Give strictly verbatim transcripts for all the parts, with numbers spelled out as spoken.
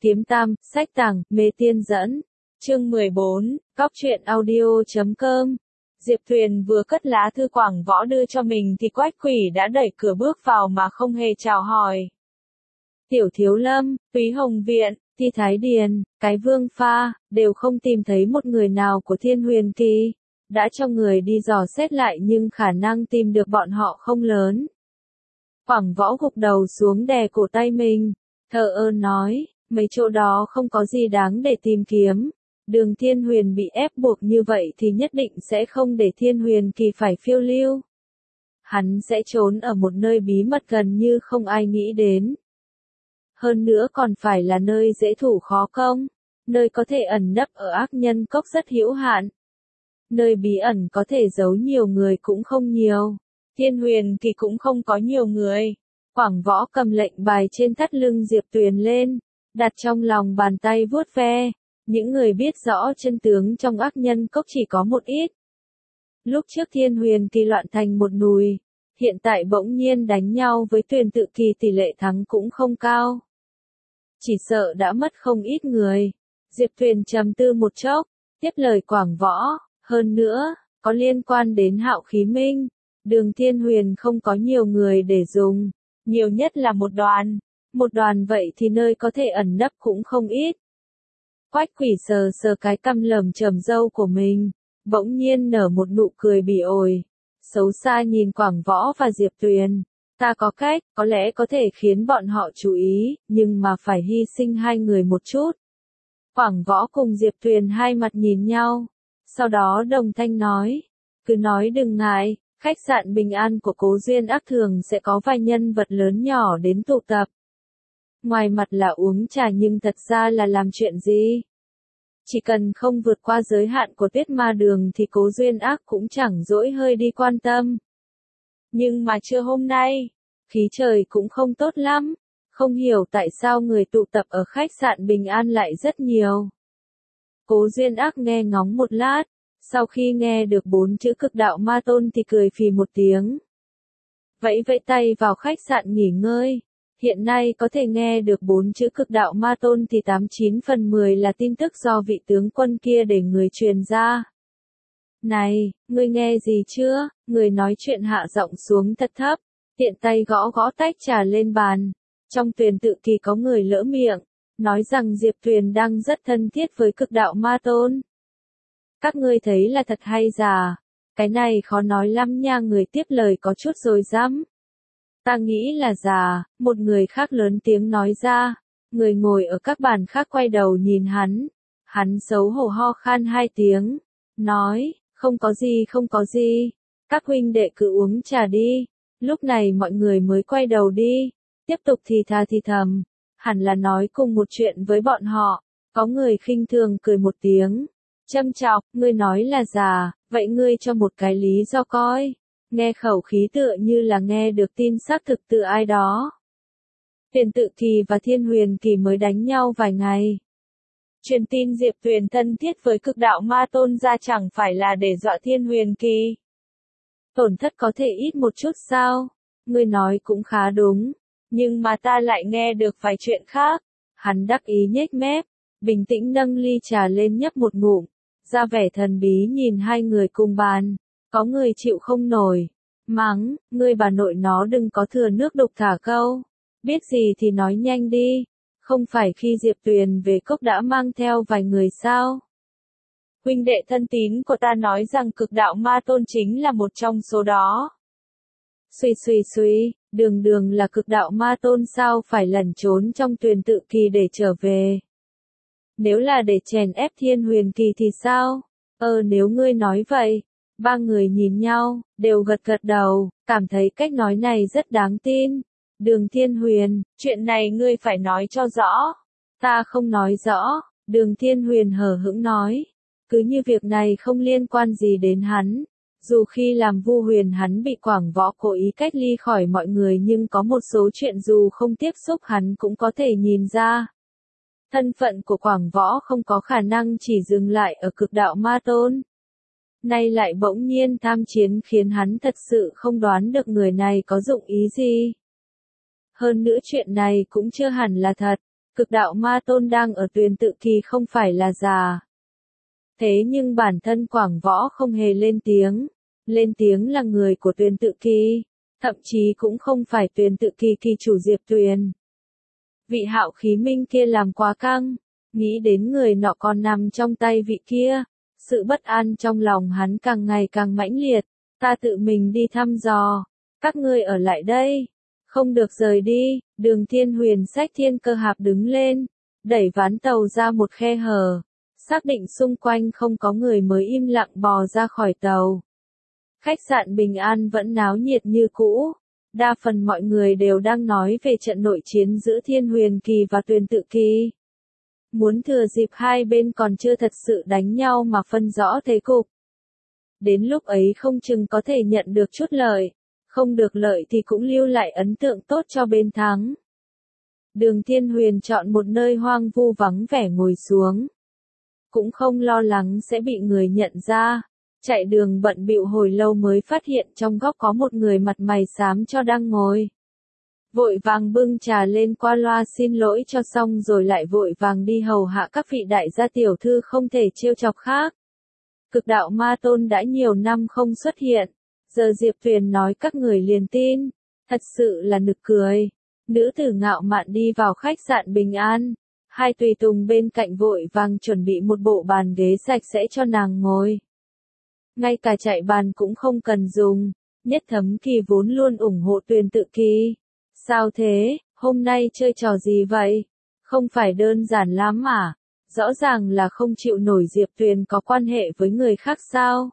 Kiếm Tam, sách tàng, mê tiên dẫn. Chương mười bốn, cóc truyện audio chấm com. Diệp Tuyền vừa cất lá thư Quảng Võ đưa cho mình thì Quách Quỷ đã đẩy cửa bước vào mà không hề chào hỏi. Tiểu Thiếu Lâm, Túy Hồng Viện, Ti Thái Điền, Cái Vương Pha, đều không tìm thấy một người nào của Thiên Huyền Kỳ. Đã cho người đi dò xét lại nhưng khả năng tìm được bọn họ không lớn. Quảng Võ gục đầu xuống đè cổ tay mình, thờ ơ nói, mấy chỗ đó không có gì đáng để tìm kiếm. Đường Thiên Huyền bị ép buộc như vậy thì nhất định sẽ không để Thiên Huyền Kỳ phải phiêu lưu. Hắn sẽ trốn ở một nơi bí mật gần như không ai nghĩ đến. Hơn nữa còn phải là nơi dễ thủ khó công, nơi có thể ẩn nấp ở ác nhân cốc rất hữu hạn. Nơi bí ẩn có thể giấu nhiều người cũng không nhiều. Thiên Huyền Kỳ cũng không có nhiều người. Quảng Võ cầm lệnh bài trên thắt lưng Diệp Tuyền lên, đặt trong lòng bàn tay vuốt ve. Những người biết rõ chân tướng trong ác nhân cốc chỉ có một ít. Lúc trước Thiên Huyền Kỳ loạn thành một nùi, hiện tại bỗng nhiên đánh nhau với Tuyền Tự Kỳ tỷ lệ thắng cũng không cao. Chỉ sợ đã mất không ít người. Diệp Tuyền trầm tư một chốc, tiếp lời Quảng Võ, hơn nữa, có liên quan đến Hạo Khí Minh, Đường Thiên Huyền không có nhiều người để dùng, nhiều nhất là một đoàn. Một đoàn vậy thì nơi có thể ẩn nấp cũng không ít. Quách Quỷ sờ sờ cái cằm lởm chởm râu của mình, bỗng nhiên nở một nụ cười bỉ ổi, xấu xa nhìn Quảng Võ và Diệp Tuyền. Ta có cách, có lẽ có thể khiến bọn họ chú ý, nhưng mà phải hy sinh hai người một chút. Quảng Võ cùng Diệp Tuyền hai mặt nhìn nhau, sau đó đồng thanh nói, cứ nói đừng ngại, khách sạn Bình An của Cố Duyên Ác thường sẽ có vài nhân vật lớn nhỏ đến tụ tập. Ngoài mặt là uống trà nhưng thật ra là làm chuyện gì? Chỉ cần không vượt qua giới hạn của Tuyết Ma Đường thì Cố Duyên Ác cũng chẳng dỗi hơi đi quan tâm. Nhưng mà trưa hôm nay, khí trời cũng không tốt lắm, không hiểu tại sao người tụ tập ở khách sạn Bình An lại rất nhiều. Cố Duyên Ác nghe ngóng một lát, sau khi nghe được bốn chữ Cực Đạo Ma Tôn thì cười phì một tiếng. Vẫy vẫy tay vào khách sạn nghỉ ngơi. Hiện nay có thể nghe được bốn chữ Cực Đạo Ma Tôn thì tám chín phần mười là tin tức do vị tướng quân kia để người truyền ra. Này, ngươi nghe gì chưa? Người nói chuyện hạ giọng xuống thật thấp, tiện tay gõ gõ tách trà lên bàn. Trong Tuyền Tự Kỳ có người lỡ miệng, nói rằng Diệp Tuyền đang rất thân thiết với Cực Đạo Ma Tôn. Các ngươi thấy là thật hay giả? Cái này khó nói lắm nha, người tiếp lời có chút rồi dám. Ta nghĩ là già, một người khác lớn tiếng nói ra. Người ngồi ở các bàn khác quay đầu nhìn hắn. Hắn xấu hổ ho khan hai tiếng, nói, không có gì không có gì, các huynh đệ cứ uống trà đi. Lúc này mọi người mới quay đầu đi, tiếp tục thì thà thì thầm, hẳn là nói cùng một chuyện với bọn họ. Có người khinh thường cười một tiếng, châm chọc, ngươi nói là già, vậy ngươi cho một cái lý do coi. Nghe khẩu khí tựa như là nghe được tin xác thực từ ai đó. Tuyền Tự Kỳ và Thiên Huyền Kỳ mới đánh nhau vài ngày. Truyền tin Diệp Tuyền thân thiết với Cực Đạo Ma Tôn ra chẳng phải là để dọa Thiên Huyền Kỳ. Tổn thất có thể ít một chút sao? Ngươi nói cũng khá đúng, nhưng mà ta lại nghe được vài chuyện khác. Hắn đắc ý nhếch mép, bình tĩnh nâng ly trà lên nhấp một ngụm, ra vẻ thần bí nhìn hai người cùng bàn. Có người chịu không nổi, mắng, ngươi bà nội nó đừng có thừa nước đục thả câu, biết gì thì nói nhanh đi, không phải khi Diệp Tuyền về cốc đã mang theo vài người sao? Huynh đệ thân tín của ta nói rằng Cực Đạo Ma Tôn chính là một trong số đó. Suy suy suy, đường đường là Cực Đạo Ma Tôn sao phải lẩn trốn trong Tuyền Tự Kỳ để trở về? Nếu là để chèn ép Thiên Huyền Kỳ thì sao? Ờ nếu ngươi nói vậy. Ba người nhìn nhau, đều gật gật đầu, cảm thấy cách nói này rất đáng tin. Đường Thiên Huyền, chuyện này ngươi phải nói cho rõ. Ta không nói rõ, Đường Thiên Huyền hờ hững nói. Cứ như việc này không liên quan gì đến hắn. Dù khi làm Vu Huyền hắn bị Quảng Võ cố ý cách ly khỏi mọi người nhưng có một số chuyện dù không tiếp xúc hắn cũng có thể nhìn ra. Thân phận của Quảng Võ không có khả năng chỉ dừng lại ở Cực Đạo Ma Tôn. Nay lại bỗng nhiên tham chiến khiến hắn thật sự không đoán được người này có dụng ý gì. Hơn nữa chuyện này cũng chưa hẳn là thật. Cực đạo ma tôn đang ở Tuyền Tự Kỳ không phải là già. Thế nhưng bản thân Quảng Võ không hề lên tiếng. Lên tiếng là người của Tuyền Tự Kỳ, thậm chí cũng không phải Tuyền Tự Kỳ kỳ chủ Diệp Tuyền. Vị hạo khí minh kia làm quá căng, nghĩ đến người nọ còn nằm trong tay vị kia, sự bất an trong lòng hắn càng ngày càng mãnh liệt. Ta tự mình đi thăm dò, các ngươi ở lại đây, không được rời đi. Đường Thiên Huyền xách thiên cơ hạp đứng lên, đẩy ván tàu ra một khe hở, xác định xung quanh không có người mới im lặng bò ra khỏi tàu. Khách sạn Bình An vẫn náo nhiệt như cũ, đa phần mọi người đều đang nói về trận nội chiến giữa Thiên Huyền Kỳ và Tuyền Tự Kỳ. Muốn thừa dịp hai bên còn chưa thật sự đánh nhau mà phân rõ thế cục. Đến lúc ấy không chừng có thể nhận được chút lợi, không được lợi thì cũng lưu lại ấn tượng tốt cho bên thắng. Đường Thiên Huyền chọn một nơi hoang vu vắng vẻ ngồi xuống. Cũng không lo lắng sẽ bị người nhận ra. Chạy đường bận bịu hồi lâu mới phát hiện trong góc có một người mặt mày xám cho đang ngồi. Vội vàng bưng trà lên qua loa xin lỗi cho xong rồi lại vội vàng đi hầu hạ các vị đại gia tiểu thư không thể trêu chọc khác. Cực đạo ma tôn đã nhiều năm không xuất hiện, giờ Diệp Tuyền nói các người liền tin, thật sự là nực cười. Nữ tử ngạo mạn đi vào khách sạn Bình An, hai tùy tùng bên cạnh vội vàng chuẩn bị một bộ bàn ghế sạch sẽ cho nàng ngồi. Ngay cả chạy bàn cũng không cần dùng, Nhất Thấm Kỳ vốn luôn ủng hộ Tuyền Tự Kỳ. Sao thế, hôm nay chơi trò gì vậy? Không phải đơn giản lắm à? Rõ ràng là không chịu nổi Diệp Tuyền có quan hệ với người khác sao?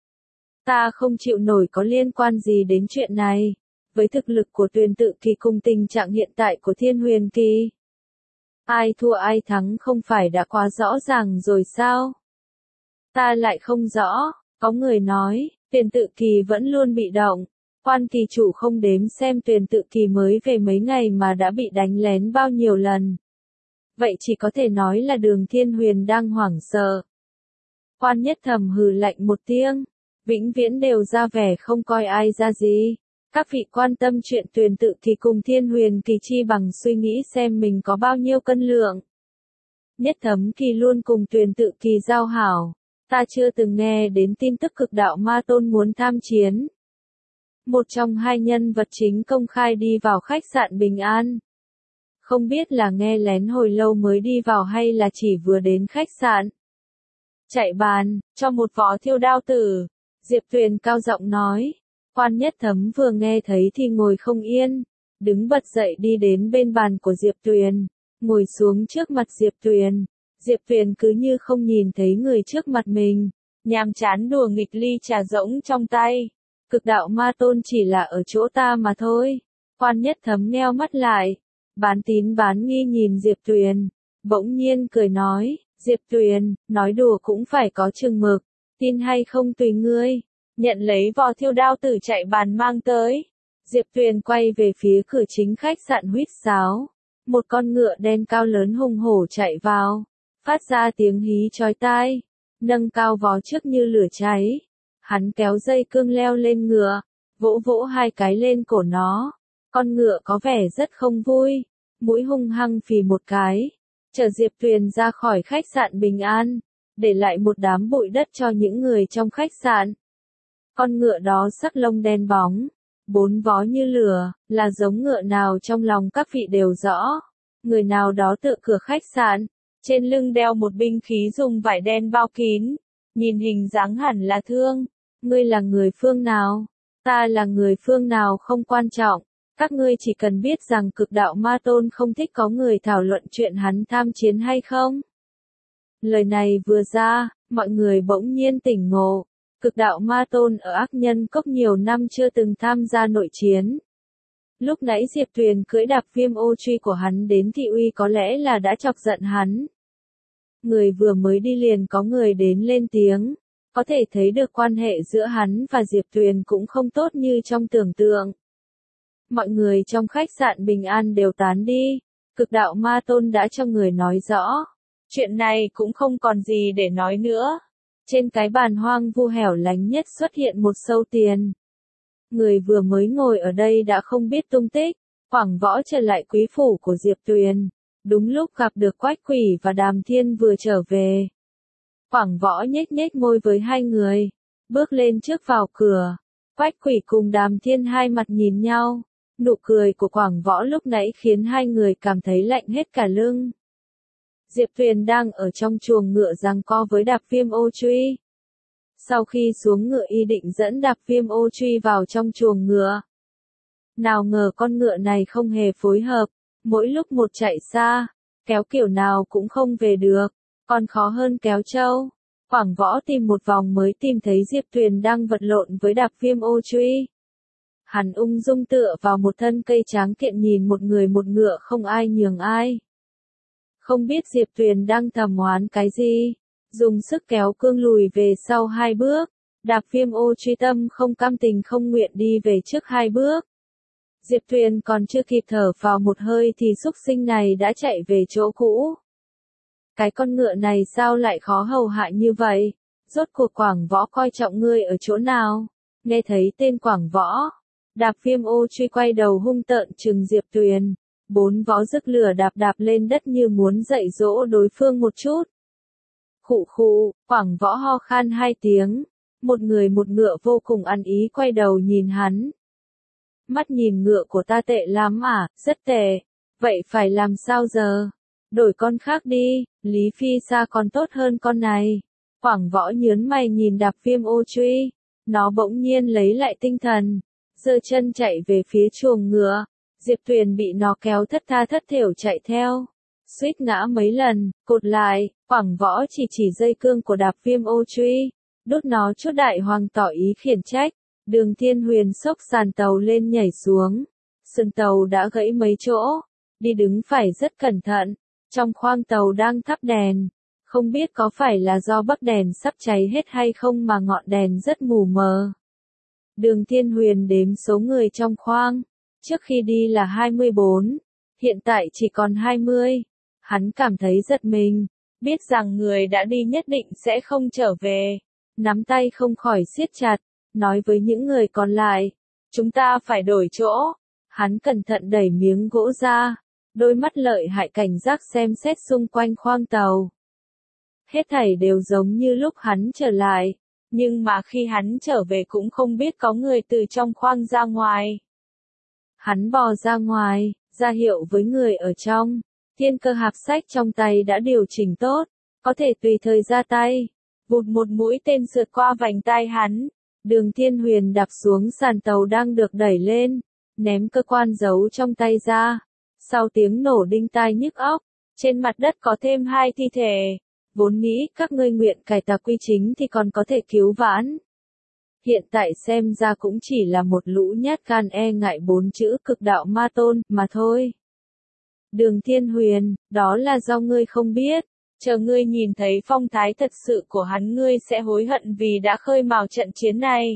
Ta không chịu nổi có liên quan gì đến chuyện này. Với thực lực của Tuyền Tự Kỳ cùng tình trạng hiện tại của Thiên Huyền Kỳ. Ai thua ai thắng không phải đã quá rõ ràng rồi sao? Ta lại không rõ, có người nói, Tuyền Tự Kỳ vẫn luôn bị động. Quan kỳ chủ không đếm xem Tuyền Tự Kỳ mới về mấy ngày mà đã bị đánh lén bao nhiêu lần. Vậy chỉ có thể nói là Đường Thiên Huyền đang hoảng sợ. Quan Nhất thầm hừ lạnh một tiếng, vĩnh viễn đều ra vẻ không coi ai ra gì. Các vị quan tâm chuyện Tuyền Tự Kỳ cùng Thiên Huyền Kỳ chi bằng suy nghĩ xem mình có bao nhiêu cân lượng. Nhất Thấm Kỳ luôn cùng Tuyền Tự Kỳ giao hảo, ta chưa từng nghe đến tin tức cực đạo ma tôn muốn tham chiến. Một trong hai nhân vật chính công khai đi vào khách sạn Bình An. Không biết là nghe lén hồi lâu mới đi vào hay là chỉ vừa đến khách sạn. Chạy bàn, cho một vỏ thiêu đao tử. Diệp Tuyền cao giọng nói. Quan Nhất Thấm vừa nghe thấy thì ngồi không yên. Đứng bật dậy đi đến bên bàn của Diệp Tuyền. Ngồi xuống trước mặt Diệp Tuyền. Diệp Tuyền cứ như không nhìn thấy người trước mặt mình. Nhàm chán đùa nghịch ly trà rỗng trong tay. Cực đạo ma tôn chỉ là ở chỗ ta mà thôi. Quan Nhất Thấm nheo mắt lại. Bán tín bán nghi nhìn Diệp Tuyền. Bỗng nhiên cười nói. Diệp Tuyền, nói đùa cũng phải có chừng mực. Tin hay không tùy ngươi. Nhận lấy vò thiêu đao tử chạy bàn mang tới. Diệp Tuyền quay về phía cửa chính khách sạn huýt sáo. Một con ngựa đen cao lớn hùng hổ chạy vào. Phát ra tiếng hí chói tai. Nâng cao vó trước như lửa cháy. Hắn kéo dây cương leo lên ngựa, vỗ vỗ hai cái lên cổ nó. Con ngựa có vẻ rất không vui, mũi hung hăng phì một cái, chở Diệp Tuyền ra khỏi khách sạn Bình An, để lại một đám bụi đất cho những người trong khách sạn. Con ngựa đó sắc lông đen bóng, bốn vó như lửa, là giống ngựa nào trong lòng các vị đều rõ. Người nào đó tựa cửa khách sạn, trên lưng đeo một binh khí dùng vải đen bao kín, nhìn hình dáng hẳn là thương. Ngươi là người phương nào? Ta là người phương nào không quan trọng. Các ngươi chỉ cần biết rằng cực đạo ma tôn không thích có người thảo luận chuyện hắn tham chiến hay không. Lời này vừa ra, mọi người bỗng nhiên tỉnh ngộ. Cực đạo ma tôn ở Ác Nhân Cốc nhiều năm chưa từng tham gia nội chiến. Lúc nãy Diệp Tuyền cưỡi đạp viêm ô truy của hắn đến thị uy có lẽ là đã chọc giận hắn. Người vừa mới đi liền có người đến lên tiếng. Có thể thấy được quan hệ giữa hắn và Diệp Tuyền cũng không tốt như trong tưởng tượng. Mọi người trong khách sạn Bình An đều tán đi. Cực đạo ma tôn đã cho người nói rõ. Chuyện này cũng không còn gì để nói nữa. Trên cái bàn hoang vu hẻo lánh nhất xuất hiện một sâu tiền. Người vừa mới ngồi ở đây đã không biết tung tích. Quảng Võ trở lại quý phủ của Diệp Tuyền. Đúng lúc gặp được Quách Quỷ và Đàm Thiên vừa trở về. Quảng Võ nhếch nhếch môi với hai người, bước lên trước vào cửa. Quách Quỷ cùng Đàm Thiên hai mặt nhìn nhau, nụ cười của Quảng Võ lúc nãy khiến hai người cảm thấy lạnh hết cả lưng. Diệp Tuyền đang ở trong chuồng ngựa giằng co với Đạp Viêm Ô Truy. Sau khi xuống ngựa y định dẫn Đạp Viêm Ô Truy vào trong chuồng ngựa. Nào ngờ con ngựa này không hề phối hợp, mỗi lúc một chạy xa, kéo kiểu nào cũng không về được, còn khó hơn kéo trâu. Quảng Võ tìm một vòng mới tìm thấy Diệp Tuyền đang vật lộn với Đạp Viêm Ô Truy. Hắn ung dung tựa vào một thân cây tráng kiện nhìn một người một ngựa không ai nhường ai. Không biết Diệp Tuyền đang thầm oán cái gì, dùng sức kéo cương lùi về sau hai bước, Đạp Viêm Ô Truy tâm không cam tình không nguyện đi về trước hai bước. Diệp Tuyền còn chưa kịp thở vào một hơi thì xúc sinh này đã chạy về chỗ cũ. Cái con ngựa này sao lại khó hầu hạ như vậy? Rốt cuộc Quảng Võ coi trọng ngươi ở chỗ nào? Nghe thấy tên Quảng Võ, Đạp Viêm Ô Truy quay đầu hung tợn trừng Diệp Tuyền. Bốn vó rực lửa đạp đạp lên đất như muốn dạy dỗ đối phương một chút. Khụ khụ, Quảng Võ ho khan hai tiếng. Một người một ngựa vô cùng ăn ý quay đầu nhìn hắn. Mắt nhìn ngựa của ta tệ lắm à, rất tệ. Vậy phải làm sao giờ? Đổi con khác đi, Lý Phi Sa còn tốt hơn con này. Quảng Võ nhớn mày nhìn Đạp Viêm Ô Truy. Nó bỗng nhiên lấy lại tinh thần, giơ chân chạy về phía chuồng ngựa. Diệp Tuyền bị nó kéo thất tha thất thểu chạy theo. Suýt ngã mấy lần, cột lại, Quảng Võ chỉ chỉ dây cương của Đạp Viêm Ô Truy. Đốt nó chút đại hoàng tỏ ý khiển trách. Đường Thiên Huyền xốc sàn tàu lên nhảy xuống. Sườn tàu đã gãy mấy chỗ. Đi đứng phải rất cẩn thận. Trong khoang tàu đang thắp đèn. Không biết có phải là do bắc đèn sắp cháy hết hay không mà ngọn đèn rất mù mờ. Đường Thiên Huyền đếm số người trong khoang. Trước khi đi là hai mươi bốn. Hiện tại chỉ còn hai mươi. Hắn cảm thấy giật mình. Biết rằng người đã đi nhất định sẽ không trở về. Nắm tay không khỏi siết chặt. Nói với những người còn lại. Chúng ta phải đổi chỗ. Hắn cẩn thận đẩy miếng gỗ ra. Đôi mắt lợi hại cảnh giác xem xét xung quanh khoang tàu. Hết thảy đều giống như lúc hắn trở lại. Nhưng mà khi hắn trở về cũng không biết có người từ trong khoang ra ngoài. Hắn bò ra ngoài, ra hiệu với người ở trong. Thiên Cơ hạp sách trong tay đã điều chỉnh tốt. Có thể tùy thời ra tay. Vụt một mũi tên sượt qua vành tai hắn. Đường Thiên Huyền đạp xuống sàn tàu đang được đẩy lên. Ném cơ quan giấu trong tay ra. Sau tiếng nổ đinh tai nhức óc, trên mặt đất có thêm hai thi thể. Vốn nghĩ các ngươi nguyện cải tà quy chính thì còn có thể cứu vãn. Hiện tại xem ra cũng chỉ là một lũ nhát gan e ngại bốn chữ cực đạo ma tôn mà thôi. Đường Thiên Huyền, đó là do ngươi không biết. Chờ ngươi nhìn thấy phong thái thật sự của hắn ngươi sẽ hối hận vì đã khơi mào trận chiến này.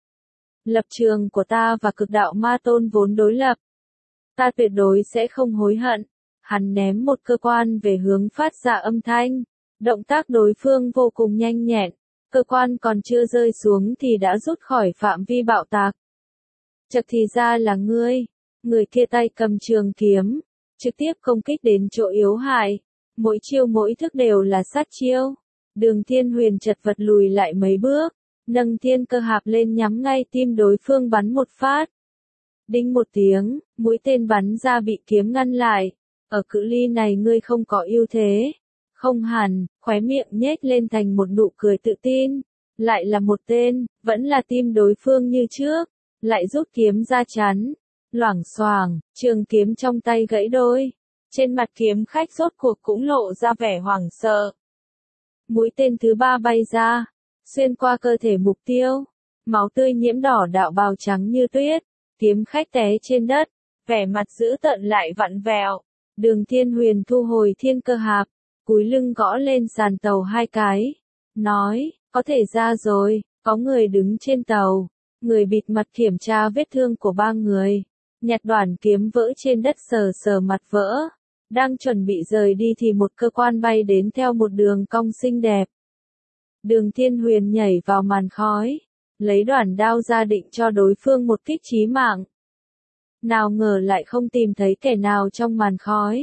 Lập trường của ta và cực đạo ma tôn vốn đối lập. Ta tuyệt đối sẽ không hối hận. Hắn ném một cơ quan về hướng phát ra âm thanh. Động tác đối phương vô cùng nhanh nhẹn. Cơ quan còn chưa rơi xuống thì đã rút khỏi phạm vi bạo tạc. Chật thì ra là ngươi. Người kia tay cầm trường kiếm. Trực tiếp công kích đến chỗ yếu hại. Mỗi chiêu mỗi thức đều là sát chiêu. Đường Thiên Huyền chật vật lùi lại mấy bước. Nâng thiên cơ hạp lên nhắm ngay tim đối phương bắn một phát. Đinh một tiếng, mũi tên bắn ra bị kiếm ngăn lại. Ở cự ly này ngươi không có ưu thế. Không hẳn, khóe miệng nhếch lên thành một nụ cười tự tin. Lại là một tên, vẫn là tim đối phương như trước. Lại rút kiếm ra chắn. Loảng xoảng, trường kiếm trong tay gãy đôi. Trên mặt kiếm khách rốt cuộc cũng lộ ra vẻ hoảng sợ. Mũi tên thứ ba bay ra. Xuyên qua cơ thể mục tiêu. Máu tươi nhiễm đỏ đạo bào trắng như tuyết. Kiếm khách té trên đất. Vẻ mặt dữ tợn lại vặn vẹo. Đường Thiên Huyền thu hồi thiên cơ hạp. Cúi lưng gõ lên sàn tàu hai cái. Nói, có thể ra rồi, có người đứng trên tàu. Người bịt mặt kiểm tra vết thương của ba người. Nhặt đoạn kiếm vỡ trên đất sờ sờ mặt vỡ. Đang chuẩn bị rời đi thì một cơ quan bay đến theo một đường cong xinh đẹp. Đường Thiên Huyền nhảy vào màn khói. Lấy đoạn đao ra định cho đối phương một kích chí mạng. Nào ngờ lại không tìm thấy kẻ nào trong màn khói.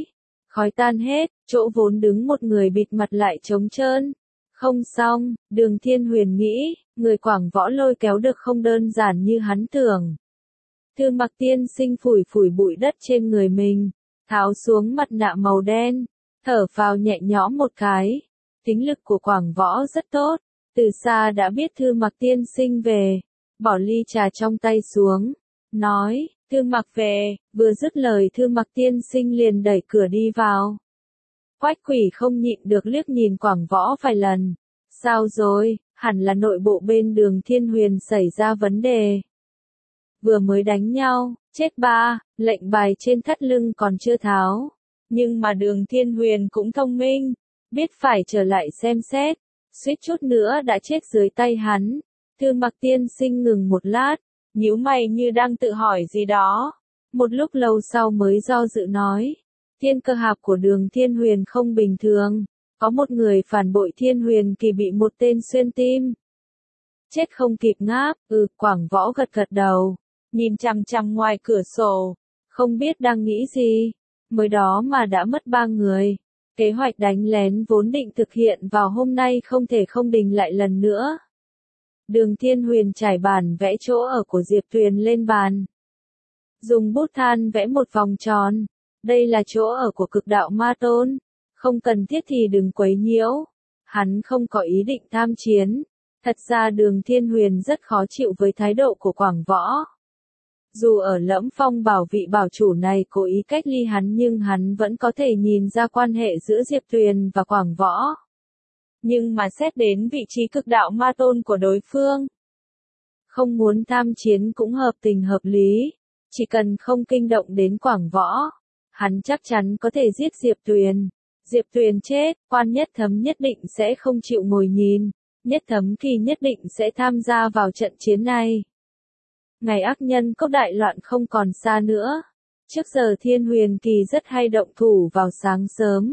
Khói tan hết, chỗ vốn đứng một người bịt mặt lại trống trơn. Không xong, Đường Thiên Huyền nghĩ, người Quảng Võ lôi kéo được không đơn giản như hắn tưởng. Thư Mặc tiên sinh phủi phủi bụi đất trên người mình, tháo xuống mặt nạ màu đen, thở phào nhẹ nhõm một cái. Tính lực của Quảng Võ rất tốt, từ xa đã biết Thư Mặc tiên sinh về, bỏ ly trà trong tay xuống, nói, Thư Mặc về, vừa dứt lời Thư Mặc tiên sinh liền đẩy cửa đi vào. Quách Quỷ không nhịn được liếc nhìn Quảng Võ vài lần. Sao rồi, hẳn là nội bộ bên Đường Thiên Huyền xảy ra vấn đề. Vừa mới đánh nhau, chết ba, lệnh bài trên thắt lưng còn chưa tháo. Nhưng mà Đường Thiên Huyền cũng thông minh, biết phải trở lại xem xét, suýt chút nữa đã chết dưới tay hắn. Thư Mặc tiên sinh ngừng một lát, nhíu mày như đang tự hỏi gì đó. Một lúc lâu sau mới do dự nói, thiên cơ hạp của Đường Thiên Huyền không bình thường, có một người phản bội Thiên Huyền Kỳ bị một tên xuyên tim. Chết không kịp ngáp, ừ, Quảng Võ gật gật đầu, nhìn chằm chằm ngoài cửa sổ, không biết đang nghĩ gì, mới đó mà đã mất ba người. Kế hoạch đánh lén vốn định thực hiện vào hôm nay không thể không đình lại lần nữa. Đường Thiên Huyền trải bản vẽ chỗ ở của Diệp Tuyền lên bàn. Dùng bút than vẽ một vòng tròn. Đây là chỗ ở của Cực Đạo Ma Tôn. Không cần thiết thì đừng quấy nhiễu. Hắn không có ý định tham chiến. Thật ra Đường Thiên Huyền rất khó chịu với thái độ của Quảng Võ. Dù ở Lẫm Phong bảo vị bảo chủ này cố ý cách ly hắn nhưng hắn vẫn có thể nhìn ra quan hệ giữa Diệp Tuyền và Quảng Võ. Nhưng mà xét đến vị trí Cực Đạo Ma Tôn của đối phương, không muốn tham chiến cũng hợp tình hợp lý. Chỉ cần không kinh động đến Quảng Võ, hắn chắc chắn có thể giết Diệp Tuyền. Diệp Tuyền chết, Quan Nhất Thấm nhất định sẽ không chịu ngồi nhìn. Nhất Thấm Kỳ nhất định sẽ tham gia vào trận chiến này. Ngày ác nhân cốc đại loạn không còn xa nữa. Trước giờ Thiên Huyền Kỳ rất hay động thủ vào sáng sớm.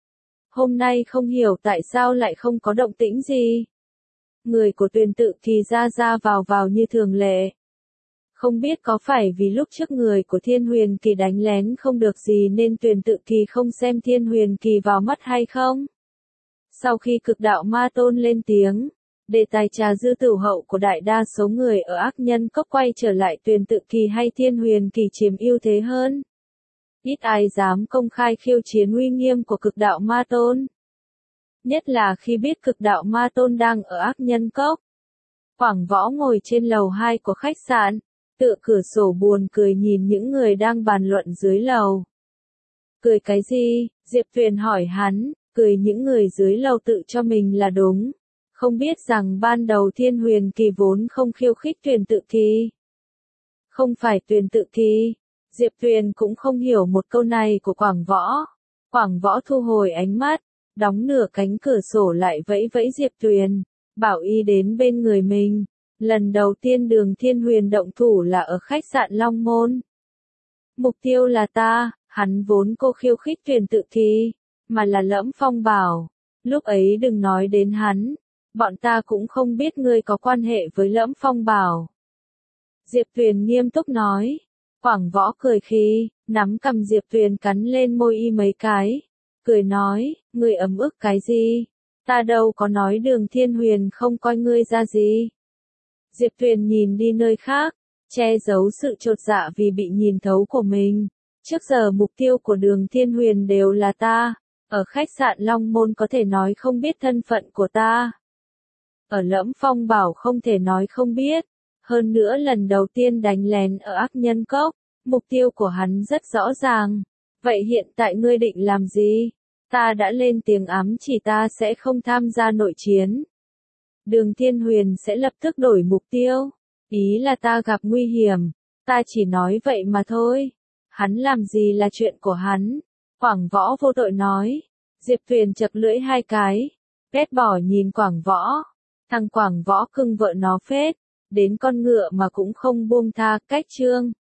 Hôm nay không hiểu tại sao lại không có động tĩnh gì. Người của Tuyền Tự Kỳ ra ra vào vào như thường lệ. Không biết có phải vì lúc trước người của Thiên Huyền Kỳ đánh lén không được gì nên Tuyền Tự Kỳ không xem Thiên Huyền Kỳ vào mắt hay không? Sau khi Cực Đạo Ma Tôn lên tiếng, đề tài trà dư tửu hậu của đại đa số người ở ác nhân cốc quay trở lại Tuyền Tự Kỳ hay Thiên Huyền Kỳ chiếm ưu thế hơn. Ít ai dám công khai khiêu chiến uy nghiêm của Cực Đạo Ma Tôn. Nhất là khi biết Cực Đạo Ma Tôn đang ở ác nhân cốc. Quảng Võ ngồi trên lầu hai của khách sạn, tựa cửa sổ buồn cười nhìn những người đang bàn luận dưới lầu. Cười cái gì? Diệp Tuyền hỏi hắn, cười những người dưới lầu tự cho mình là đúng. Không biết rằng ban đầu Thiên Huyền Kỳ vốn không khiêu khích Tuyền Tự Kỳ. Không phải Tuyền Tự Kỳ. Diệp Tuyền cũng không hiểu một câu này của Quảng Võ. Quảng Võ thu hồi ánh mắt, đóng nửa cánh cửa sổ lại vẫy vẫy Diệp Tuyền, bảo y đến bên người mình. Lần đầu tiên Đường Thiên Huyền động thủ là ở khách sạn Long Môn. Mục tiêu là ta, hắn vốn cô khiêu khích Tuyền Tự Kỳ, mà là Lẫm Phong bảo. Lúc ấy đừng nói đến hắn, bọn ta cũng không biết ngươi có quan hệ với Lẫm Phong bảo. Diệp Tuyền nghiêm túc nói. Quảng Võ cười khi, nắm cầm Diệp Tuyền cắn lên môi y mấy cái. Cười nói, ngươi ấm ức cái gì? Ta đâu có nói Đường Thiên Huyền không coi ngươi ra gì. Diệp Tuyền nhìn đi nơi khác, che giấu sự chột dạ vì bị nhìn thấu của mình. Trước giờ mục tiêu của Đường Thiên Huyền đều là ta. Ở khách sạn Long Môn có thể nói không biết thân phận của ta. Ở Lẫm Phong bảo không thể nói không biết. Hơn nữa lần đầu tiên đánh lén ở ác nhân cốc, mục tiêu của hắn rất rõ ràng. Vậy hiện tại ngươi định làm gì? Ta đã lên tiếng ám chỉ ta sẽ không tham gia nội chiến. Đường Thiên Huyền sẽ lập tức đổi mục tiêu. Ý là ta gặp nguy hiểm. Ta chỉ nói vậy mà thôi. Hắn làm gì là chuyện của hắn. Quảng Võ vô tội nói. Diệp Tuyền chật lưỡi hai cái. Ghét bỏ nhìn Quảng Võ. Thằng Quảng Võ cưng vợ nó phết. Đến con ngựa mà cũng không buông tha. Cách chương